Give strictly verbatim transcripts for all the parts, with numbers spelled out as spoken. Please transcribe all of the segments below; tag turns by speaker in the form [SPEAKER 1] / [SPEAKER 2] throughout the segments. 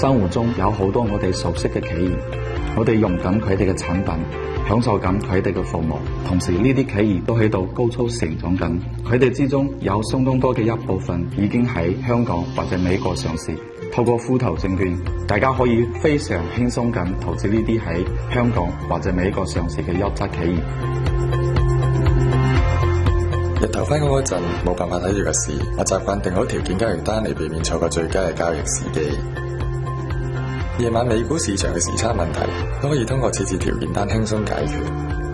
[SPEAKER 1] 生活中有好多我哋熟悉嘅企業，我哋用緊佢哋嘅產品，享受緊佢哋嘅服務，同時呢啲企業都喺度高速成長緊，佢哋之中有相當多嘅一部分已經喺香港或者美國上市。透過富途證券，大家可以非常輕鬆咁投資呢啲喺香港或者美國上市嘅優質企業。
[SPEAKER 2] 日頭返工嗰陣冇辦法睇住個市，我習慣定好條件交易單嚟避免錯過最佳嘅交易時機。夜晚美股市場嘅時差問題都可以通過設置條件單輕鬆解決。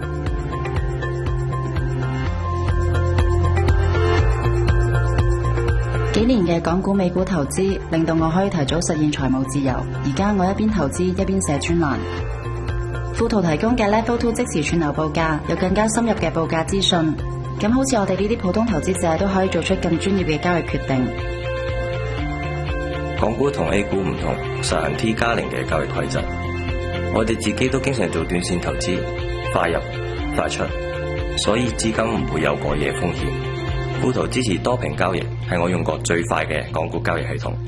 [SPEAKER 3] 幾年嘅港股美股投資令到我可以提早實現財務自由。而家我一邊投資一邊寫專欄。富途提供嘅 Level Two 即時串流報價，有更加深入嘅報價資訊。咁好似我哋呢啲普通投資者都可以做出更專業嘅交易決定。
[SPEAKER 4] 港股同 A 股唔同，實行 T 加零嘅交易規則。我哋自己都經常做短線投資，快入快出，所以資金唔會有過夜風險。富途支持多屏交易，係我用過最快嘅港股交易系統。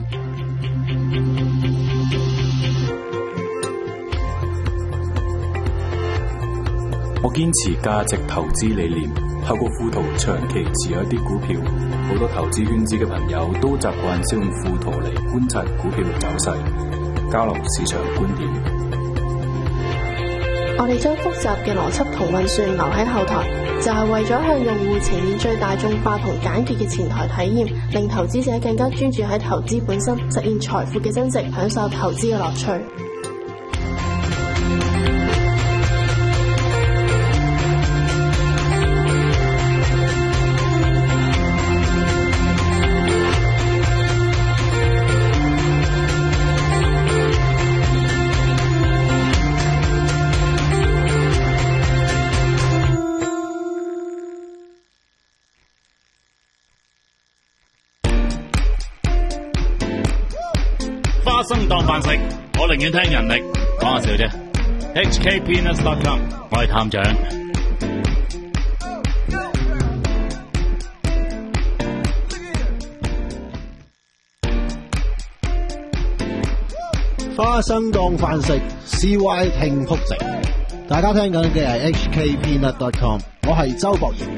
[SPEAKER 5] 我堅持價值投資理念，透過富途長期持有一啲股票。好多投資圈子嘅朋友都習慣使用富途嚟觀察股票走勢，交流市場觀點。
[SPEAKER 6] 我哋將複雜嘅邏輯同運算留喺後台，就係為咗向用戶呈現最大眾化同簡潔嘅前台體驗，令投資者更加專注喺投資本身，實現財富嘅增值，享受投資嘅樂趣。
[SPEAKER 7] 花生當飯食，我寧願聽人力，講下笑啫。H K Peanuts dot com， 我係探長。
[SPEAKER 8] 花生當飯食 ，C Y 聽撲食。大家聽緊嘅係 H K Peanuts dot com， 我係周博賢。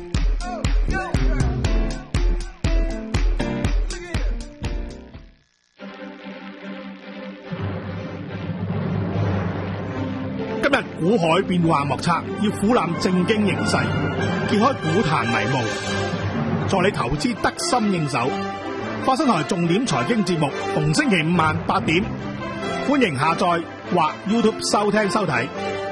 [SPEAKER 9] 今日股海變幻莫測，要俯瞰正經形勢，揭開股壇迷霧，助你投資得心應手。花生台重點財經節目，逢星期五晚八點，歡迎下載或 YouTube 收聽收睇。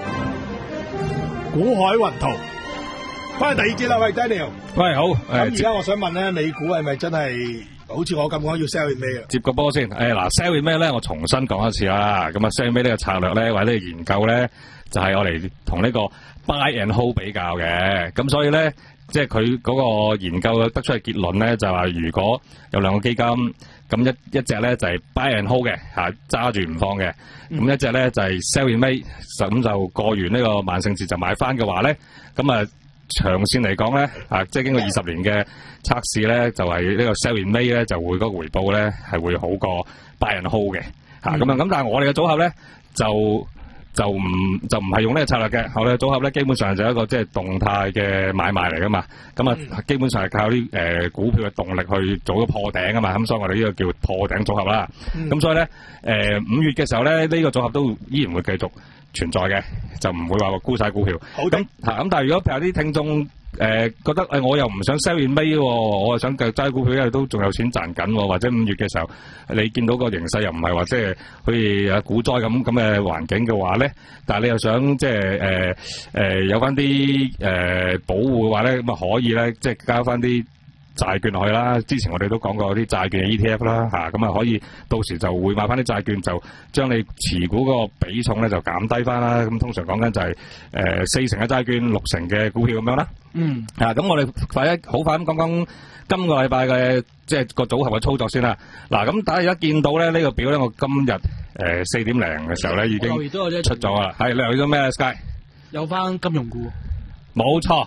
[SPEAKER 9] 股海雲圖，翻去第二節啦，喂 Daniel。
[SPEAKER 7] 喂，好。
[SPEAKER 9] 咁而家我想問咧，美股係咪真係好似我咁講要 sell in May 啊？
[SPEAKER 7] 接個波先。誒嗱 ，sell in May 咧，我重新講一次啦。咁啊 ，sell in May 呢個策略咧，或者呢個研究咧，就係我嚟同呢個 buy and hold 比較嘅。咁所以咧，即係佢嗰個研究得出嘅結論咧，就係話如果有兩個基金，咁一一隻咧就係 buy and hold 嘅，嚇揸住唔放嘅。咁、嗯、一隻咧就係 sell in May，咁就過完呢個萬聖節就買翻嘅話咧，咁啊長線嚟講咧，啊即係經過二十年嘅測試咧，就係、是、呢個 sell in May 咧就會嗰個回報咧係會好過 buy and hold 嘅，嚇咁啊咁、嗯、但係我哋嘅組合咧就就唔就唔係用呢個策略嘅，我哋嘅組合咧基本上就係一個即係動態嘅買賣嚟噶嘛，咁啊、嗯、基本上係靠啲誒、呃、股票嘅動力去做咗破頂啊嘛，咁所以我哋呢個叫破頂組合啦。咁、嗯、所以咧誒五月嘅時候咧，呢、這個組合都依然會繼續存在嘅，就唔會話話沽晒股票。好咁嚇咁，但係如果譬如啲聽眾誒、呃、覺得誒、呃、我又唔想 sell in May 喎，我係想繼續揸股票，因為都仲有錢賺緊喎，或者五月嘅時候你見到個形勢又唔係話即係好似啊股災咁咁嘅環境嘅話咧，但係你又想即係誒誒有翻啲誒保護嘅話咧，咁啊可以咧即係加翻啲債券落去啦，之前我哋都講過啲債券嘅 E T F 啦，嚇咁啊可以到時就會買翻啲債券，就將你持股嗰個比重咧就減低翻啦。咁通常講緊就係誒四成嘅債券，六成嘅股票咁樣啦。嗯，啊咁我哋快一好快咁講講今個禮拜嘅即係個組合嘅操作先啦。嗱咁大家而家見到咧呢個表咧，我今日誒四點零嘅時候咧已經出咗啦。係你留意咗咩 Sky？
[SPEAKER 10] 有翻金融股。
[SPEAKER 7] 冇錯。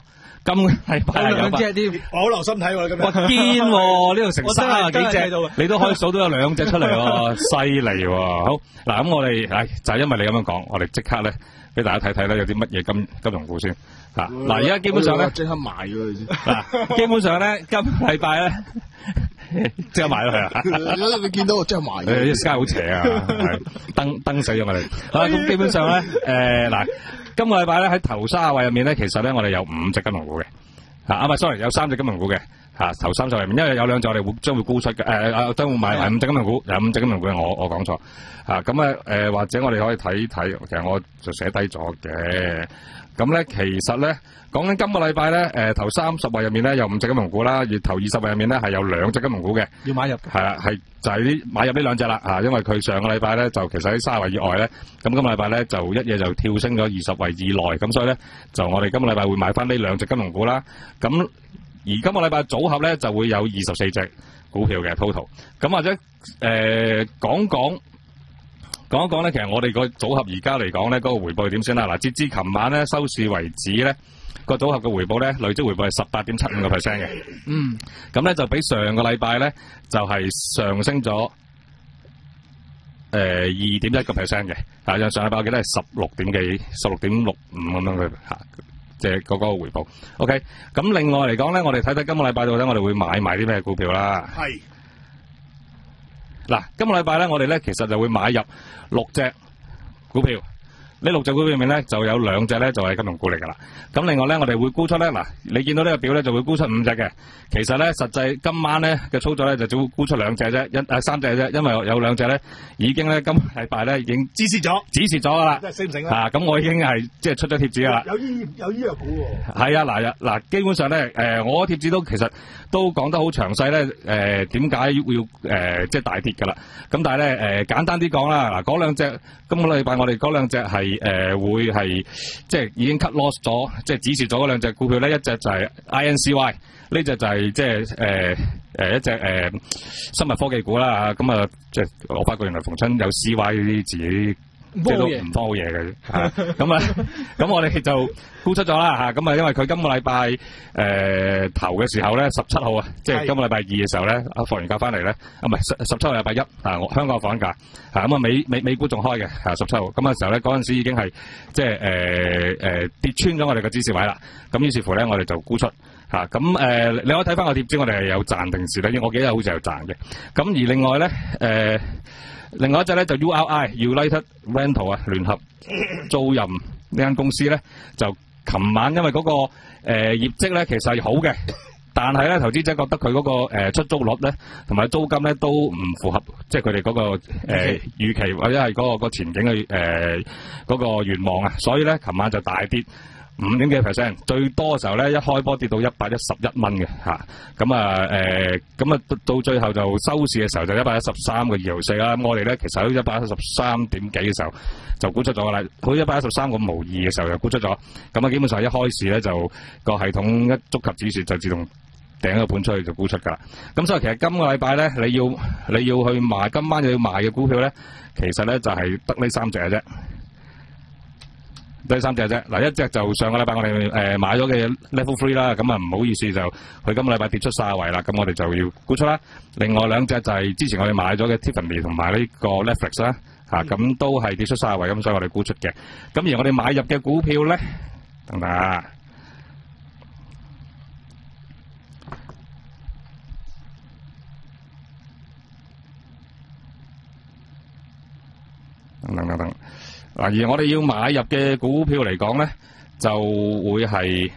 [SPEAKER 7] 今個禮拜係有
[SPEAKER 10] 兩
[SPEAKER 7] 八
[SPEAKER 10] 隻添，
[SPEAKER 9] 我好留心睇喎，今日。
[SPEAKER 7] 哇堅喎，呢度成三十幾
[SPEAKER 10] 我真係睇到啊
[SPEAKER 7] 隻，你都可以數到有兩隻出嚟喎，犀利喎！好嗱，咁我哋唉就係因為你咁樣講，我哋即刻咧俾大家睇睇咧有啲乜嘢金金融股先嚇。嗱，而家基本上咧，
[SPEAKER 8] 即刻買咗佢先。
[SPEAKER 7] 嗱，基本上咧今個禮拜咧即刻買咗佢啊！
[SPEAKER 8] 你見到我即刻買
[SPEAKER 7] 誒，啲 sky 好邪啊，係燈燈死咗我哋。好啦，咁基本上咧誒嗱，今個禮拜咧喺頭三十位入面咧，其實咧我哋有五隻金融股嘅。啊，唔係 sorry，有三隻金融股嘅，嚇頭三十位入面，因為有兩隻我哋會將會沽出嘅，誒誒將會買埋五隻金融股，有五隻金融股，我我講錯，嚇咁咧誒或者我哋可以睇睇，其實我就寫低咗嘅，咁咧其實咧講緊今個禮拜咧誒頭三十位入面咧有五隻金融股啦，而頭二十位入面咧係有兩隻金融股嘅，
[SPEAKER 10] 要買入。
[SPEAKER 7] 係啦，係就係啲買入呢兩隻啦，嚇，因為佢上個禮拜咧就其實喺三十位以外咧，咁今個禮拜咧就一夜就跳升咗二十位以內，咁所以咧就我哋今個禮拜會買翻呢兩隻金融股啦，咁而今個禮拜組合咧就會有二十四隻股票嘅 total，咁或者誒、呃、講講講一講咧，其實我哋個組合而家嚟講咧，嗰、那個回報係點先啦？嗱，截至琴晚咧收市為止咧，個組合嘅回報咧累積回報係十八點七五個 percent 嘅，
[SPEAKER 10] 嗯，
[SPEAKER 7] 咁咧就比上個禮拜咧就係、是、上升咗誒二點一個 percent 嘅，但係上禮拜我記得係十六點幾、十六點六五咁樣嘅嚇。即係嗰個回報 ，OK。咁另外嚟講咧，我哋睇睇今個禮拜度咧，我哋會買埋啲咩股票啦。
[SPEAKER 9] 係。
[SPEAKER 7] 嗱，今個禮拜咧，我哋咧其實就會買入六隻股票。呢六隻股票入面咧，就有兩隻咧就係金融股嚟㗎啦。咁另外咧，我哋會沽出咧，嗱，你見到呢個表咧就會沽出五隻嘅。其實咧，實際今晚咧嘅操作咧就只會沽出兩隻啫，一誒三隻啫，因為有兩隻咧已經咧今個禮拜咧已經
[SPEAKER 9] 指示咗，
[SPEAKER 7] 指示咗㗎啦。
[SPEAKER 9] 即係醒唔醒
[SPEAKER 7] 啊？咁我已經係即係出咗貼紙㗎啦。
[SPEAKER 9] 有醫有醫藥股喎。
[SPEAKER 7] 係啊，嗱嗱，基本上咧，誒、呃，我貼紙都其實都講得好詳細咧，誒、呃，點解要誒、呃、即係大跌㗎啦？咁但係咧，誒、呃，簡單啲講啦，嗱，嗰兩隻今個禮拜我哋嗰兩隻係誒會係即係已經 cut loss 咗，即係指示咗嗰兩隻股票咧，一隻就係 I N C Y， 呢隻就係即係誒誒一隻誒、呃、生物科技股啦，咁啊，即係我發覺原來逢親有 C Y 呢啲字。即係都唔多好嘢嘅，咁啊，咁我哋就沽出咗啦嚇，咁啊，因為佢今個禮拜誒頭嘅時候咧，十七號啊，即係今個禮拜二嘅時候咧，啊放完假翻嚟咧，啊唔係十十七號禮拜一啊，我香港放緊假嚇，咁啊美美美股仲開嘅嚇，十七號咁嘅時候咧，嗰陣時已經係即係誒誒跌穿咗我哋嘅指示位啦，咁於是乎咧，我哋就沽出嚇，咁誒你可以睇翻個貼紙，我哋係有賺定蝕咧，因為我記得好似有賺嘅，咁而另外咧誒。另外一隻咧就 U R I United Rental 啊，聯合租賃呢間公司咧，就琴晚因為嗰、那個誒、呃、業績咧其實係好嘅，但係咧投資者覺得佢嗰、那個誒、呃、出租率咧同埋租金咧都唔符合，即係佢哋嗰個誒預、呃、期或者係嗰、那個、那個前景嘅誒嗰個願望啊，所以咧琴晚就大跌五點幾 percent， 最多嘅時候咧一開波跌到一百一十一蚊嘅嚇，咁啊誒，咁啊到最後就收市嘅時候就一百一十三個二毫四啦。咁我哋咧其實喺一百一十三點幾嘅時候就沽出咗啦，好似一百一十三個無二嘅時候就沽出咗。咁啊基本上一開市咧就個系統一觸及指示就自動掟個盤出去就沽出㗎啦。咁所以其實今個禮拜咧你要你要去賣今晚又要賣嘅股票咧，其實咧就係得呢三隻嘅啫。第三隻啫，嗱一隻就上個禮拜我哋誒、呃、買咗嘅 Level Three 啦，咁啊唔好意思就佢今個禮拜跌出晒位啦，咁我哋就要沽出啦。另外兩隻就係之前我哋買咗嘅 Tiffany 同埋呢個 Netflix 啦，嚇、嗯、咁、啊、都係跌出晒位，咁所以我哋沽出嘅。咁而我哋買入嘅股票咧，等等啊，等等等等。嗱，而我哋要買入嘅股票嚟講咧，就會係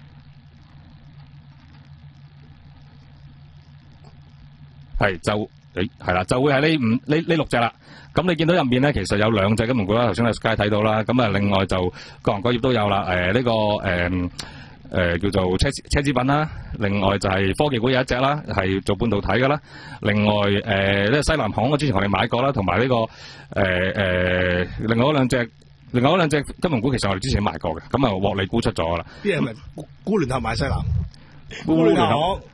[SPEAKER 7] 係就誒係啦，就會係呢五呢呢六隻啦。咁你見到入面咧，其實有兩隻金融股啦，頭先阿 Sky 睇到啦。咁啊，另外就各行各業都有啦。誒、呃、呢、這個誒誒、呃、叫做車車資品啦。另外就係科技股有一隻啦，係做半導體㗎啦。另外誒呢、呃這個西南航空之前我哋買過啦，同埋呢個誒誒、呃呃、另外嗰兩隻，另外嗰兩隻金融股其實我哋之前買過嘅，咁啊獲利沽出咗啦。
[SPEAKER 9] 啲人咪沽聯合買西南，
[SPEAKER 7] 沽聯合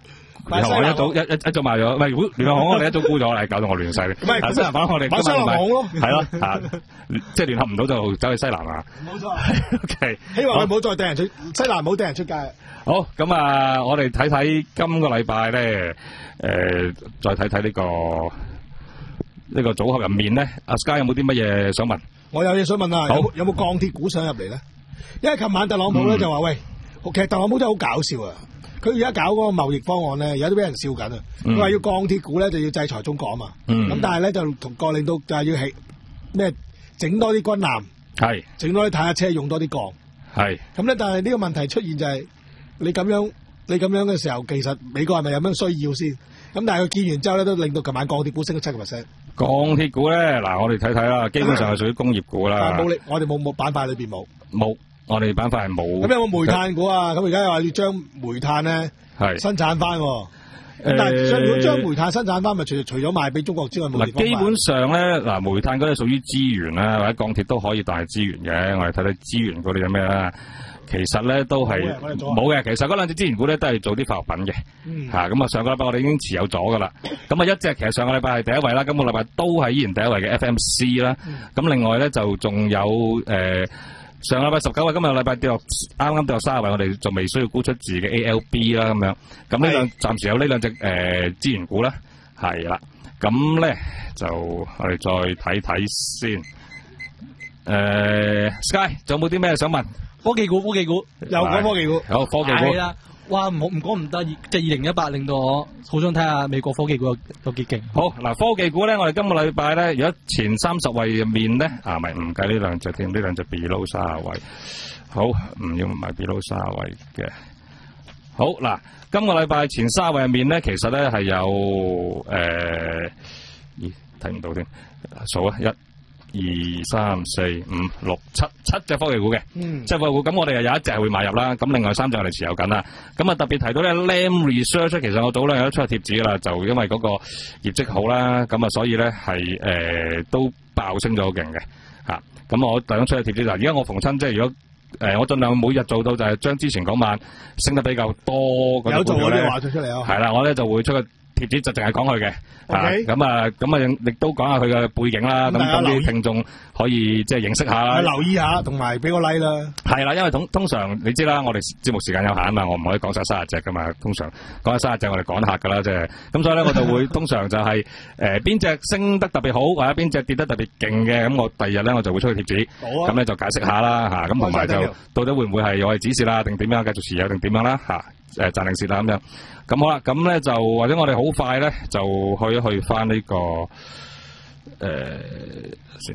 [SPEAKER 7] 聯合行一早一一一早賣咗，唔係聯聯合行我哋一早沽咗，係搞到我亂晒。唔係西南版我哋
[SPEAKER 9] 買西南行咯，
[SPEAKER 7] 係咯啊，即係聯合唔到就走去西南啊。
[SPEAKER 9] 冇錯。O K， 希望佢唔好再掟人出西南，唔好掟人出街。
[SPEAKER 7] 好，咁啊，我哋睇睇今個禮拜咧，誒，再睇睇呢個呢個組合入面咧，阿 Sky 有冇啲乜嘢想問？我
[SPEAKER 9] 有嘢想問啊，有冇有冇鋼鐵股想入嚟咧？因為琴晚特朗普咧就話喂，其實特朗普真係好搞笑啊！佢而家搞嗰個貿易方案咧，而家都俾人笑緊啊！佢話要鋼鐵股咧就要制裁中國啊嘛，咁、嗯、但係咧就同國令到就係要起咩整多啲軍艦，係整多啲坦克車，用多啲鋼，係咁咧。但係呢個問題出現就係、是、你咁樣你咁樣嘅時候，其實美國係咪有咩需要先？咁但係佢見完之後咧，都令到琴晚鋼鐵股升咗七個 percent。鋼鐵股咧，嗱我哋睇睇啦，基本上係屬於工業股啦。冇力，我哋冇冇板塊裏邊冇冇。我哋板塊係冇。咁有冇煤炭股啊？咁而家又話要將煤炭咧係生產翻。咁但係如果將煤炭生產翻，咪除除咗賣俾中國之外，冇地方賣。嗱，基本上咧，嗱煤炭嗰啲屬於資源啦，或者鋼鐵都可以當係資源嘅。我哋睇睇資源嗰啲有咩啦。其實咧都係冇嘅。其實嗰兩隻資源股咧都係做啲化學品嘅。嚇咁啊！上個禮拜我哋已經持有咗噶啦。咁啊一隻其實上個禮拜係第一位啦，今個禮拜都係依然第一位嘅 F M C 啦。咁另外咧就仲有誒。上禮拜十九位，今日禮拜跌落，啱啱跌落三十位，我哋仲未需要沽出字嘅 A L B 啦，咁樣，咁呢兩暫時有呢兩隻誒資源股啦，係啦，咁咧就我哋再睇睇先，誒、呃、Sky 仲有冇啲咩想問？科技股，科技股，有講科技股，有科技股。係啦。哇，唔好唔講唔得，即係二零一八令到我好想睇下美國科技股有有幾勁。好嗱，科技股咧，我哋今個禮拜咧，如果前三十位入面咧，啊唔係唔計呢兩隻添，呢兩隻 below 三十位。好，唔要唔係 below 三十位嘅。好嗱，今個禮拜前三十位入面咧，其實咧係有誒，咦睇唔到添，數啊一。二三四五六七七隻科技股嘅，嗯，即係科技股，咁我哋又有一隻係會買入啦，咁另外三隻我哋持有緊啦。咁啊特別提到咧 Lam Research， 其實我早兩日都出咗貼紙噶啦，就因為嗰個業績好啦，咁啊所以咧係誒都爆升咗好勁嘅嚇。咁我特登出咗貼紙就，而家我逢親即係如果誒、呃、我盡量每日做到就係將之前嗰晚升得比較多嗰啲股票咧，有做嗰啲話出出嚟啊，係啦，我咧就會出個貼紙就淨係講佢嘅，咁啊咁啊亦都講下佢嘅背景啦，咁等啲聽眾可以即係認識下啦，留意下，同埋俾個 like 啦。係啦，因為通通常你知啦，我哋節目時間有限啊嘛，我唔可以講晒三十隻噶嘛，通常講晒三十隻我哋趕客噶啦，即係咁所以咧我就會通常就係誒邊隻升得特別好，或者邊隻跌得特別勁嘅，咁我第二日咧我就會出個貼紙，咁咧就解釋下啦嚇，咁同埋就到底會唔會係我哋指示啦，定點樣繼續持有定點樣啦嚇，誒賺定蝕啦咁樣。咁好啦，咁咧就或者我哋好快咧就去一去翻呢、這個誒、呃、先。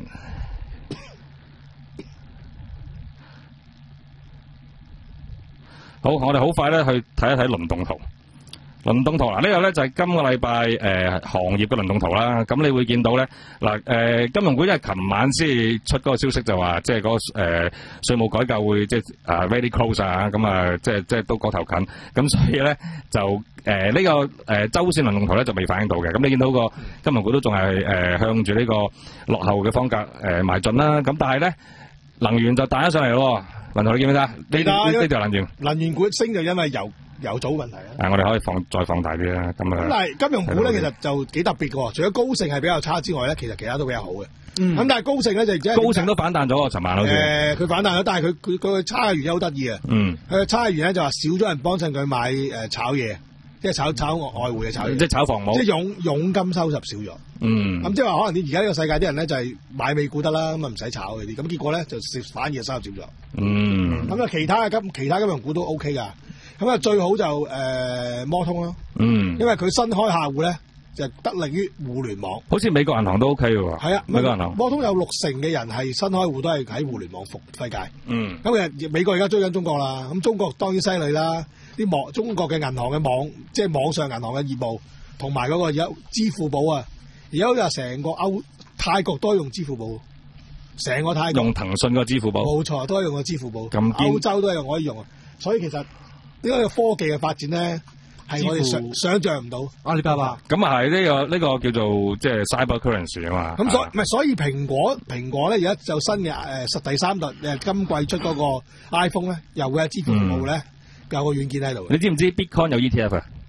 [SPEAKER 9] 好，我哋好快咧去睇一睇輪動圖。輪動圖嗱，呢個咧就係今個禮拜誒行業嘅輪動圖啦。咁你會見到咧嗱誒，金融股因為琴晚先出嗰個消息就話，即係嗰個誒稅務改革會即係啊 very close 啊，咁啊即係即係都過頭近。咁所以咧就誒呢、呃這個誒、呃、周線輪動圖咧就未反映到嘅。咁你見到個金融股都仲係誒向住呢個落後嘅方格誒邁進啦。咁但係咧能源就彈咗上嚟咯。輪圖你見唔見啊？呢呢呢條能源能源股升就因為油。有組問題啊！誒，我哋可以放再放大啲啦，咁啊。咁但係金融股咧，其實就幾特別嘅喎。除咗高盛係比較差之外咧，其實其他都比較好嘅。嗯。咁但係高盛咧就即係高盛都反彈咗喎，尋晚好似。誒，佢反彈咗，但係佢佢佢差嘅原因好得意啊。嗯。佢嘅差嘅原因就話少咗人幫襯佢買誒炒嘢，即係炒炒外匯嘅炒嘢。即係炒房冇。即係佣佣金收入少咗。嗯。咁即係話可能啲而家呢個世界啲人咧就係買美股得啦，咁啊唔使炒嗰啲，咁結果咧就反而收入少咗。嗯。咁啊，其他嘅金其他金融股都 OK 㗎。咁啊，最好就誒、呃、摩通咯，嗯，因為佢新開客戶咧就得力於互聯網，好似美國銀行都 OK 嘅喎，係啊，美國銀行摩通有六成嘅人係新開戶都係喺互聯網服世界，嗯，咁其實美國而家追緊中國啦，咁中國當然犀利啦，啲網中國嘅銀行嘅網即係網上銀行嘅業務，同埋嗰個而家支付寶啊，而家又成個歐泰國都係用支付寶，成個泰國用騰訊個支付寶，冇錯，都係用個支付寶，咁歐洲都係可以用啊，所以其實。呢個科技嘅發展咧，係我哋想想像唔到。阿里巴巴咁啊係呢個呢、呢個叫做即係 cyber currency 啊嘛。咁所唔係、啊、所以蘋果蘋果咧而家就新嘅誒實第三代誒今季出嗰個 iPhone 咧，又會有支付服務咧、嗯，有個軟件喺度。你知唔知 Bitcoin 有 E T F 啊？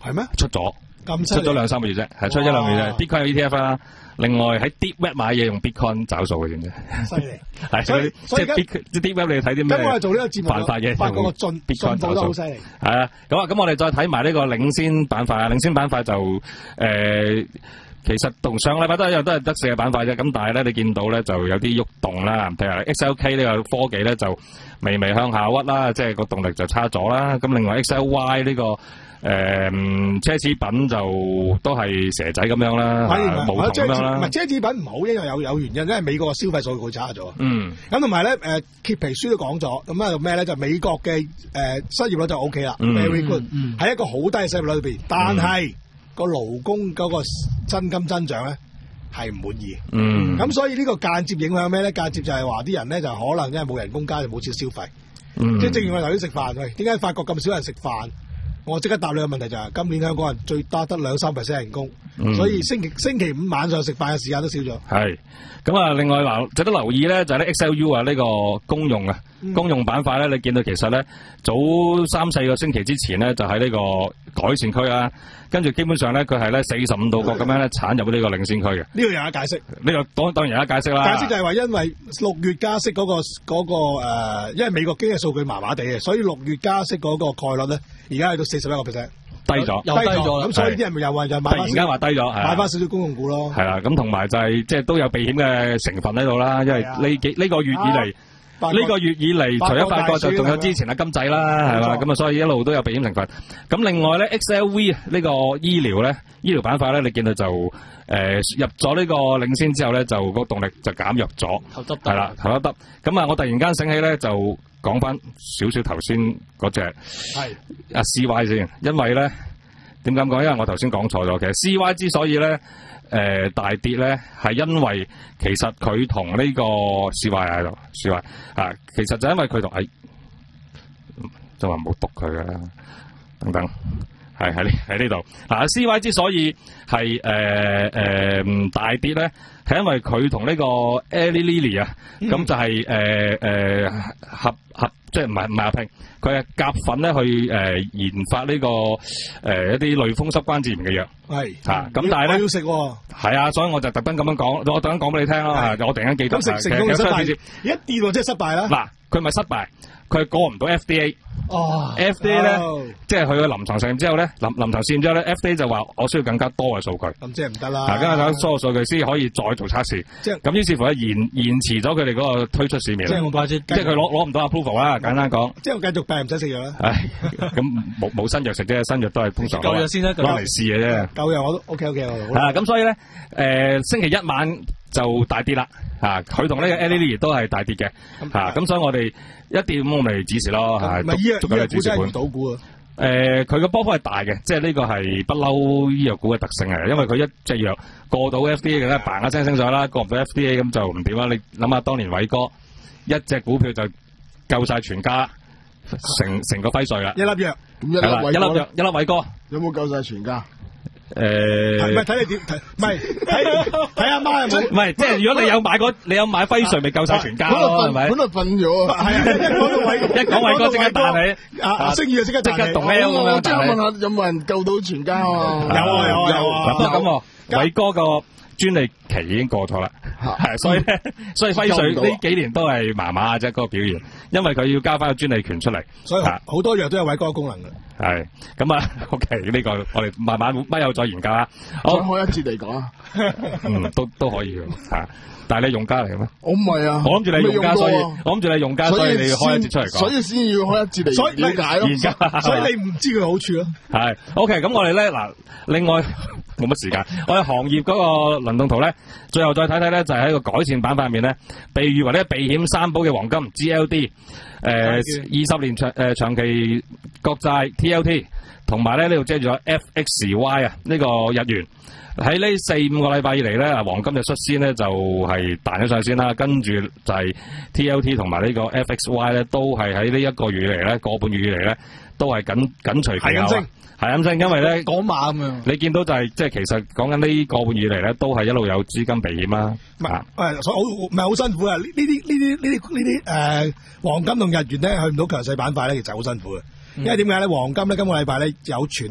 [SPEAKER 9] 係咩？
[SPEAKER 7] 出咗，
[SPEAKER 9] 咁
[SPEAKER 7] 出咗兩三個月啫，係出一兩個月啫。Bitcoin 有 E T F 啦，另外喺 Deep Web 買嘢用 Bitcoin 找數嘅啫。
[SPEAKER 9] 犀利，
[SPEAKER 7] 係所以即係 Bit 即係 Deep Web 你睇啲咩？
[SPEAKER 9] 咁我哋做呢個節目
[SPEAKER 7] 犯法嘢，
[SPEAKER 9] 發覺個進進步得好犀利。
[SPEAKER 7] 係啊，咁啊，咁我哋再睇埋呢個領先板塊啊，領先板塊就誒。呃其實同上個禮拜都一樣，都係得四個板塊啫。咁但係咧，你見到咧就有啲喐動啦。譬如 X L K 呢個科技咧就微微向下屈啦，即係個動力就差咗啦。咁另外 X L Y 呢、這個誒、呃、奢侈品就都係蛇仔咁樣啦，冇同咁樣啦。
[SPEAKER 9] 唔係奢侈品唔好，因為有有原因，因為美國嘅消費數據差咗。嗯。咁同埋咧，誒揭皮書都講咗，咁啊咩咧就美國嘅誒、呃、失業率就 O K 啦 ，very good，喺、嗯嗯、一個好低嘅失業率裏邊，但係。嗯個勞工嗰個薪金增長咧係唔滿意，嗯，咁所以呢個間接影響咩咧？間接就係話啲人咧就可能因為冇人工加就冇錢消費，嗯，即係正如我頭先食飯，喂，點解法國咁少人食飯？我即刻答你個問題就係、是、今年香港人最多得兩三 percent 人工，嗯、所以星期星期五晚上食飯嘅時間都少咗。係，咁啊，另外嗱，值得留意咧就係咧 X L U 啊呢個公用啊，嗯、公用板塊咧，你見到其實咧早三四個星期之前咧就喺呢個改善區啊。跟住基本上咧，佢係咧四十五度角咁樣咧產入呢個領先區嘅。呢個有得解釋。呢個當當然有得解釋啦。解釋就係話因為六月加息嗰、嗰個嗰、嗰個、呃、因為美國經濟數據麻麻地嘅，所以六月加息嗰個概率咧，而家去到四十一個 percent，低咗，又低咗。咁所以啲人咪又話又買。突然間話低咗，買翻少少公用股咯。係啦，咁同埋就係、係、即係都有避險嘅成分喺度啦，因為呢幾呢個月以嚟。呢、這個月以嚟，除咗法國就仲有之前阿金仔啦，係嘛？咁啊，所以一路都有避險成分。咁另外咧 ，X L V 呢個醫療咧，醫療板塊咧，你見到就誒、呃、入咗呢個領先之後咧，就個動力就減弱咗。頭耷耷係啦，頭耷耷。咁啊，我突然間醒起咧，就講翻少少頭先嗰隻係阿 C Y 先，因為咧點解講？因為我頭先講錯咗。其實 C Y 之所以咧。誒、呃，大跌咧，係因為其實佢同呢個 C Y 喺度 ，C Y 啊，其實就因為佢同係就話冇督佢㗎啦，等等，係喺呢喺呢度。嗱 ，C Y 之所以係誒誒大跌咧，係因為佢同呢個 Eli Lilly 啊，咁、嗯、就係誒誒合合。即係唔係唔係合併，佢係夾粉咧去誒、呃、研發呢、這個誒、呃、一啲類風濕關節炎嘅藥。係吓咁，但係咧要食喎。係啊，所以我就特登咁樣講，我特登講俾你聽咯。我突然間記得。咁食成功失敗，一跌喎即係失敗啦。嗱，佢咪失敗，佢係過唔到 F D A。哦。F D A 咧，哦、即係去咗臨床試驗之後咧，臨臨床試驗之後咧 ，F D A 就話我需要更加多嘅數據。咁即係唔得啦。嗱，更加多嘅數據先可以再做測試。即係咁，於是乎咧延延遲咗佢哋嗰個推出市面。即係我即係佢攞攞唔到 approval 啦。簡單講，即係繼續病唔使食藥啦。唉，咁冇冇新藥食啫，新藥都係通常舊藥先啦，攞嚟試嘅啫。舊藥我都 OK OK。啊，咁所以咧，誒、呃，星期一晚就大跌啦。吓，佢同呢個 Eli 都係大跌嘅。吓，咁所以我哋一跌咁我咪指示咯。係，咪醫藥醫藥股真係遇到股啊？誒、呃，佢個波幅係大嘅，即係呢個係不嬲醫藥股嘅特性嚟，因為佢一隻藥過到 F D A 嘅咧，嘭一聲升上啦，過唔到 F D A 咁就唔掂啦。你諗下當年偉哥一隻股票就救晒全家，成成個輝瑞啦，一粒藥，一粒一粒藥，一粒偉哥，有冇救晒全家？誒，唔係睇你點睇，唔係睇睇阿媽有冇？唔係，即係如果你有買嗰，你有買輝瑞，咪救晒全家咯，係咪？本來瞓咗啊，係啊，一講到偉，一講偉哥即刻彈起，阿阿星宇就即刻即刻動咩咁樣？即係問下有冇人救到全家啊？有啊有啊有啊，不過咁，偉哥個專利期已經過咗啦，係所以咧，所以輝瑞呢幾年都係麻麻啫，嗰個表現，因為佢要交翻個專利權出嚟，所以好多藥都有偉哥功能嘅。係咁啊 ，OK，呢個我哋慢慢乜有再研究啊。好，開一節嚟講啊，嗯，都都可以嘅吓。但係你用家嚟嘅咩？我唔係啊，我諗住你用家，所以我諗住你用家，所以你要開一節出嚟講。所以先要開一節嚟了解咯。研究，所以你唔知佢好處咯。係 ，OK，咁我哋咧嗱，另外冇乜時間，我哋行業嗰個輪動圖咧，最後再睇睇咧，就係喺個改善板塊面咧，被譽為咧避險三寶嘅黃金 G L D。誒、呃，二十年長誒、呃、長期國債 T L T， 同埋咧呢度遮住咗 F X Y 啊，呢個日元喺呢四五個禮拜以嚟咧，黃金就率先咧就係彈咗上先啦，跟住就係 T L T 同埋呢個 F X Y 咧，都係喺呢一個月以嚟咧，個半月以嚟咧，都係緊緊隨其後。係咁升，因為咧講馬咁樣，你見到就係即係其實講緊呢個半月嚟咧，都係一路有資金避險啦。唔係，誒，所以好唔係好辛苦啊！呢啲呢啲呢啲呢啲誒黃金同日元咧去唔到強勢板塊咧，其實好辛苦嘅。因為點解咧？黃金咧今個禮拜咧有傳咧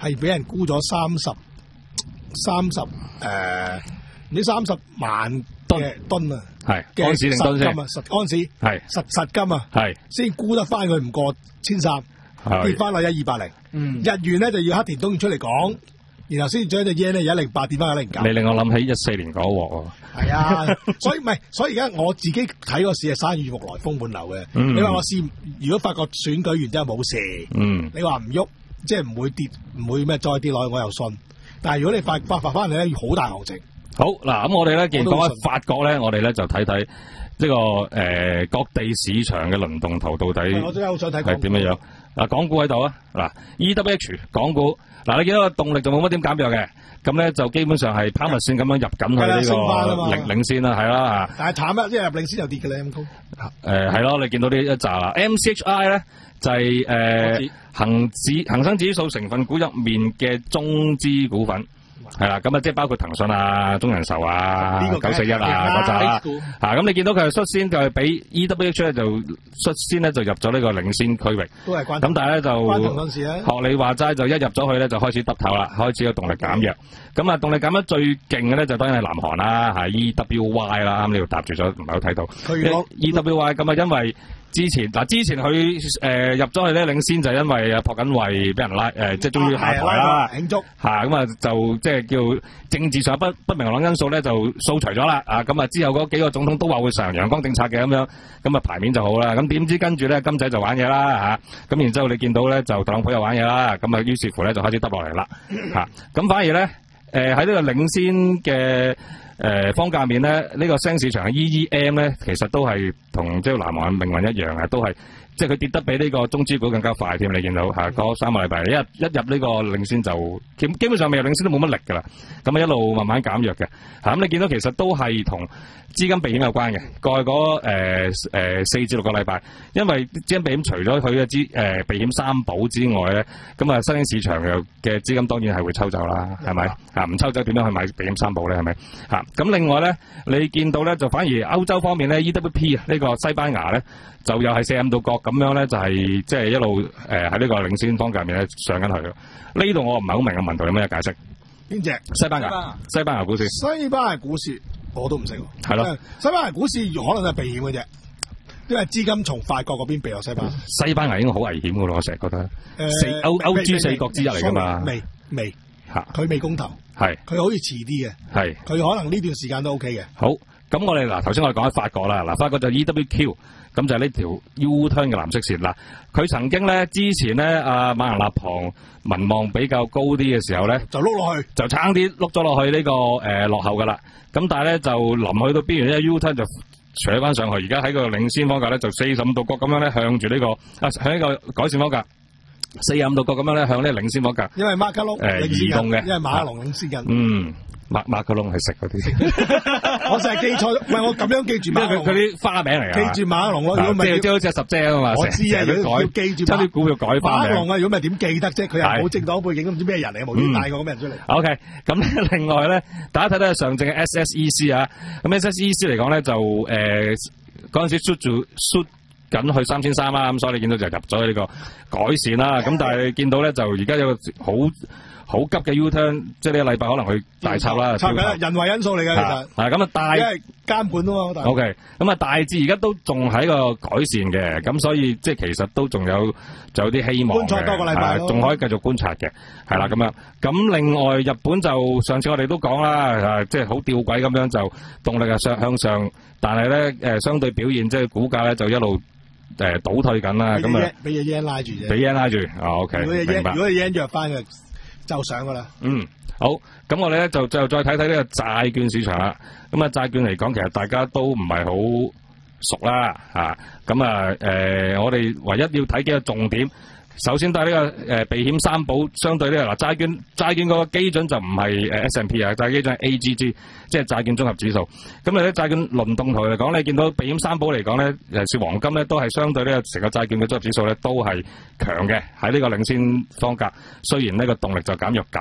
[SPEAKER 9] 係俾人沽咗三十三十誒唔知三十萬嘅噸啊，
[SPEAKER 7] 係安士定噸先
[SPEAKER 9] 啊，實安士
[SPEAKER 7] 係
[SPEAKER 9] 實實金啊，
[SPEAKER 7] 係
[SPEAKER 9] 先沽得翻佢唔過千三，跌翻落一二八零。
[SPEAKER 7] 嗯，
[SPEAKER 9] 日元咧就要黑田東彥出嚟講，然後先將隻 yen 咧由一零八跌翻一零九。
[SPEAKER 7] 你令我諗起一四年嗰鑊喎。
[SPEAKER 9] 係啊，所以唔係，所以而家我自己睇個市係生意木來風滿樓嘅。
[SPEAKER 7] 嗯、
[SPEAKER 9] 你話我試，如果發覺選舉完之後冇事，
[SPEAKER 7] 嗯，
[SPEAKER 9] 你話唔喐，即係唔會跌，唔會咩再跌落去，我又信。但係如果你發發發翻嚟咧，要好大行情。
[SPEAKER 7] 好嗱，咁我哋咧既然講開法國咧，我哋咧就睇睇呢個誒、呃、各地市場嘅輪動圖到底
[SPEAKER 9] 我真係好想睇
[SPEAKER 7] 係點樣樣。嗱，港股喺度啊，嗱 E W H 港股，嗱你見到個動力就冇乜點減弱嘅，咁咧就基本上係拋物線咁樣入緊去呢個領領先啦，係啦嚇。
[SPEAKER 9] 但係淡啦，因為入領先就跌嘅咧，咁高。
[SPEAKER 7] 誒係咯，你見到呢一紮啦 ，M C H I 咧就係、是、誒、呃、恆指恒生指數成分股入面嘅中資股份。係啦，咁啊，即係包括騰訊啊、中人壽啊、九四一啊嗰扎啦，吓咁你見到佢係率先就係俾 E W H 咧就率先咧就入咗呢個領先區域，
[SPEAKER 9] 都係關
[SPEAKER 7] 咁，但係咧就
[SPEAKER 9] 關騰訊事咧，
[SPEAKER 7] 學你話齋就一入咗去咧就開始耷頭啦，開始有動力減弱，咁啊動力減得最勁嘅咧就當然係南韓啦，係 E W Y 啦，啱呢度搭住咗，唔係好睇到 E W Y， 咁啊因為。之前嗱，之前佢誒、呃、入咗去咧領先就係因為啊朴槿惠俾人拉誒、呃，即係終於下台啦，
[SPEAKER 9] 慶祝
[SPEAKER 7] 嚇咁啊就即係叫政治上不不明朗因素咧就掃除咗啦啊咁啊之後嗰幾個總統都話會實行陽光政策嘅咁樣，咁啊牌面就好啦。咁點知跟住咧金仔就玩嘢啦嚇，咁、啊、然之後你見到咧就特朗普又玩嘢啦，咁啊於是乎咧就開始耷落嚟啦嚇。咁、啊、反而咧誒喺呢個領先嘅。誒、呃、方價面咧，呢、這個新市場嘅 E E M 咧，其實都係同即係南韓命運一樣嘅，都係即係佢跌得比呢個中資股更加快添。你見到嚇嗰三個禮拜，一入一入呢個領先就基基本上未有領先都冇乜力㗎啦。咁啊一路慢慢減弱嘅嚇。咁、啊、你見到其實都係同資金避險有關嘅。過去嗰誒誒四至六個禮拜，因為資金避險除咗佢嘅資誒避險三寶之外咧，咁啊新興市場嘅資金當然係會抽走啦，係咪嚇？唔抽走點樣去買避險三寶咧？係咪嚇？咁另外咧，你見到咧就反而歐洲方面咧 E W P 啊，呢個西班牙咧就又係四五度角咁樣咧，就係即係一路誒喺呢個領先方界面咧上緊去咯。呢度我唔係好明嘅問題有咩解釋？
[SPEAKER 9] 邊隻？
[SPEAKER 7] 西班牙？西班牙股市？
[SPEAKER 9] 西班牙股市我都唔識喎。
[SPEAKER 7] 係咯，
[SPEAKER 9] 西班牙股市可能係避險嘅啫，因為資金從法國嗰邊避落西班牙。
[SPEAKER 7] 西班牙應該好危險㗎咯，我成日覺得。誒、呃，四歐歐豬四國之一嚟㗎嘛。
[SPEAKER 9] 未未。
[SPEAKER 7] 嚇！
[SPEAKER 9] 佢未公投，
[SPEAKER 7] 係
[SPEAKER 9] 佢好似遲啲嘅，
[SPEAKER 7] 係
[SPEAKER 9] 佢可能呢段時間都 OK 嘅。
[SPEAKER 7] 好，咁我哋嗱頭先我哋講喺法國啦，嗱法國就 E W Q， 咁就係呢條 U-turn 嘅藍色線嗱。佢曾經咧之前咧阿馬雲立旁民望比較高啲嘅時候咧，
[SPEAKER 9] 就碌落去，
[SPEAKER 7] 就撐啲碌咗落去呢、這個誒、呃、落後噶啦。咁但係咧就臨去到邊緣咧 U-turn 就扯翻上去，而家喺個領先方格咧就四十五度角咁樣咧向住呢、這個啊向呢個改善方格。四十五度角咁樣咧，向呢個領先方格，
[SPEAKER 9] 因為馬卡龍
[SPEAKER 7] 誒移動嘅，
[SPEAKER 9] 因為馬卡龍領先緊。
[SPEAKER 7] 嗯，馬馬卡龍係食嗰啲。
[SPEAKER 9] 我成日記錯，唔係我咁樣記住馬卡龍。
[SPEAKER 7] 佢啲花名嚟㗎。記
[SPEAKER 9] 住馬卡龍咯，如果唔係
[SPEAKER 7] 即係好似十姐啊嘛。
[SPEAKER 9] 我知啊，如果要記住，
[SPEAKER 7] 將啲股票改翻
[SPEAKER 9] 馬卡龍啊，如果唔係點記得啫？佢又冇政黨背景，都唔知咩人嚟，無端端帶個咁嘅人出嚟。
[SPEAKER 7] O K，咁咧另外咧，大家睇睇上證嘅 S S E C 啊，咁 S S E C 嚟講咧就誒嗰陣時 shoot 住 shoot。緊去三千三啦，咁所以你見到就入咗呢個改善啦。咁但係你見到咧就而家有個好好急嘅 U-turn， 即係呢個禮拜可能會大插啦。
[SPEAKER 9] 插緊人為因素嚟嘅其實。
[SPEAKER 7] 係咁啊大。
[SPEAKER 9] 因為監管啊嘛。
[SPEAKER 7] O K， 咁啊大致而家都仲喺個改善嘅，咁所以即係其實都仲有仲有啲希望嘅。觀察多個禮拜咯。仲可以繼續觀察嘅，係啦咁樣。咁另外日本就上次我哋都講啦，即係好吊詭咁樣就動力係上向上，但係咧誒相對表現即係股價咧就一路。誒、呃，倒退緊啦，咁啊，
[SPEAKER 9] 俾隻 yen 拉住啫，
[SPEAKER 7] 俾 yen 拉住，啊 ，OK，
[SPEAKER 9] 如果隻 yen，
[SPEAKER 7] 明白。
[SPEAKER 9] 如果隻 yen 弱翻嘅，就上噶啦。
[SPEAKER 7] 嗯，好，咁我哋咧就就再睇睇呢個債券市場啦。咁啊，債券嚟講，其實大家都唔係好熟啦，吓，咁啊，誒、呃，我哋唯一要睇幾個重點。首先都係呢個誒避險三寶，相對呢個嗱債券債券個基準就唔係誒 S and P 啊，債基準係 A G G， 即係債券綜合指數。咁你啲債券輪動圖嚟講，你見到避險三寶嚟講咧，尤其是黃金咧，都係相對呢個成個債券嘅綜合指數咧，都係強嘅喺呢個領先方格。雖然呢個動力就減弱緊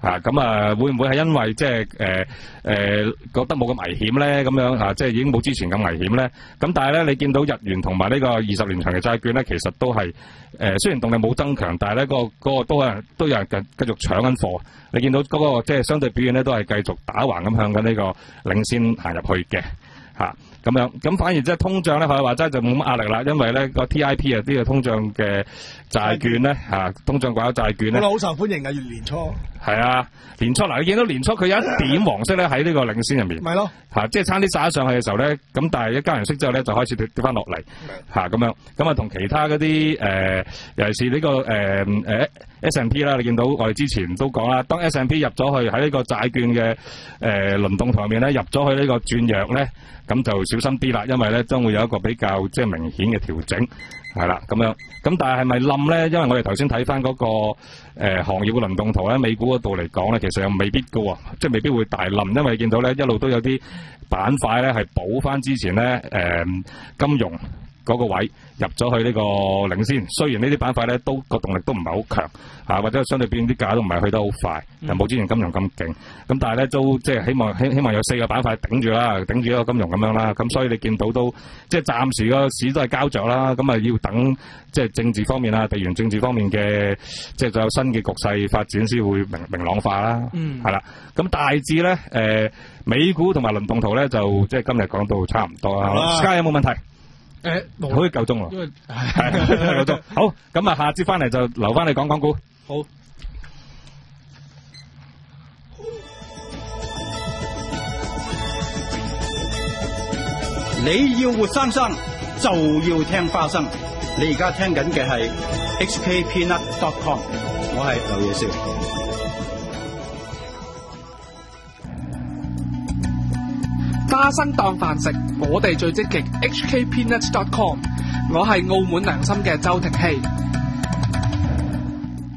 [SPEAKER 7] 嚇咁啊，會唔會係因為即係誒誒覺得冇咁危險咧？咁樣嚇，即係已經冇之前咁危險咧。咁但係咧，你見到日元同埋呢個二十年長期債券咧，其實都係誒、呃、雖然動力冇增強，但係咧、嗰個、嗰個都係都有人繼繼續搶緊貨。你見到嗰、嗰個即係相對表現咧，都係繼續打橫咁向緊呢個領先行入去嘅嚇。咁樣咁反而即係通脹咧，可以話齋就冇乜壓力啦，因為咧個 T I P 啊，呢個通脹嘅債券咧嚇，通脹掛鈎債券咧，
[SPEAKER 9] 好受歡迎嘅，月年初
[SPEAKER 7] 係啊，年初嗱，你見到年初佢有一點黃色咧喺呢個領先入面，
[SPEAKER 9] 咪咯
[SPEAKER 7] 嚇，即係差啲殺咗上去嘅時候咧，咁但係一加完息之後咧就開始跌跌翻落嚟嚇咁樣，咁啊同其他嗰啲誒，尤其是呢、呢個誒誒、呃、S and P 啦，你見到我哋之前都講啦，當 S and P 入咗去喺呢個債券嘅誒、呃、輪動圖入面咧，入咗去呢個轉弱咧。咁就小心啲啦，因為咧將會有一個比較即係明顯嘅調整，係啦咁樣。咁但係係咪冧咧？因為我哋頭先睇翻嗰個誒、呃、行業嘅輪動圖咧，美股嗰度嚟講咧，其實又未必嘅喎，即係未必會大冧，因為你見到咧一路都有啲板塊咧係補翻之前咧誒、呃、金融嗰個位入咗去呢個領先，雖然呢啲板塊咧都個動力都唔係好強嚇，或者相對邊啲價都唔係去得好快，又冇之前金融咁勁。咁但係咧都即係希望希希望有四個板塊頂住啦，頂住一個金融咁樣啦。咁所以你見到都即係暫時個市都係膠着啦。咁啊要等即係政治方面啊、地緣政治方面嘅即係就有新嘅局勢發展先會明明朗化啦。嗯，係啦。咁大致咧誒、呃、美股同埋輪動圖咧就即係今日講到差唔多啦。Sky有冇問題？
[SPEAKER 9] 誒，
[SPEAKER 7] 好似夠鐘喎，係夠鐘。好，咁啊，下節翻嚟就留翻你講講股。
[SPEAKER 9] 好。
[SPEAKER 10] 你要活生生，就要聽花生。你而家聽緊嘅係 H K Peanut dot com， 我係劉野少。
[SPEAKER 11] 花生當飯食，我哋最積極 H K Peanut dot com， 我係澳門良心嘅周庭希。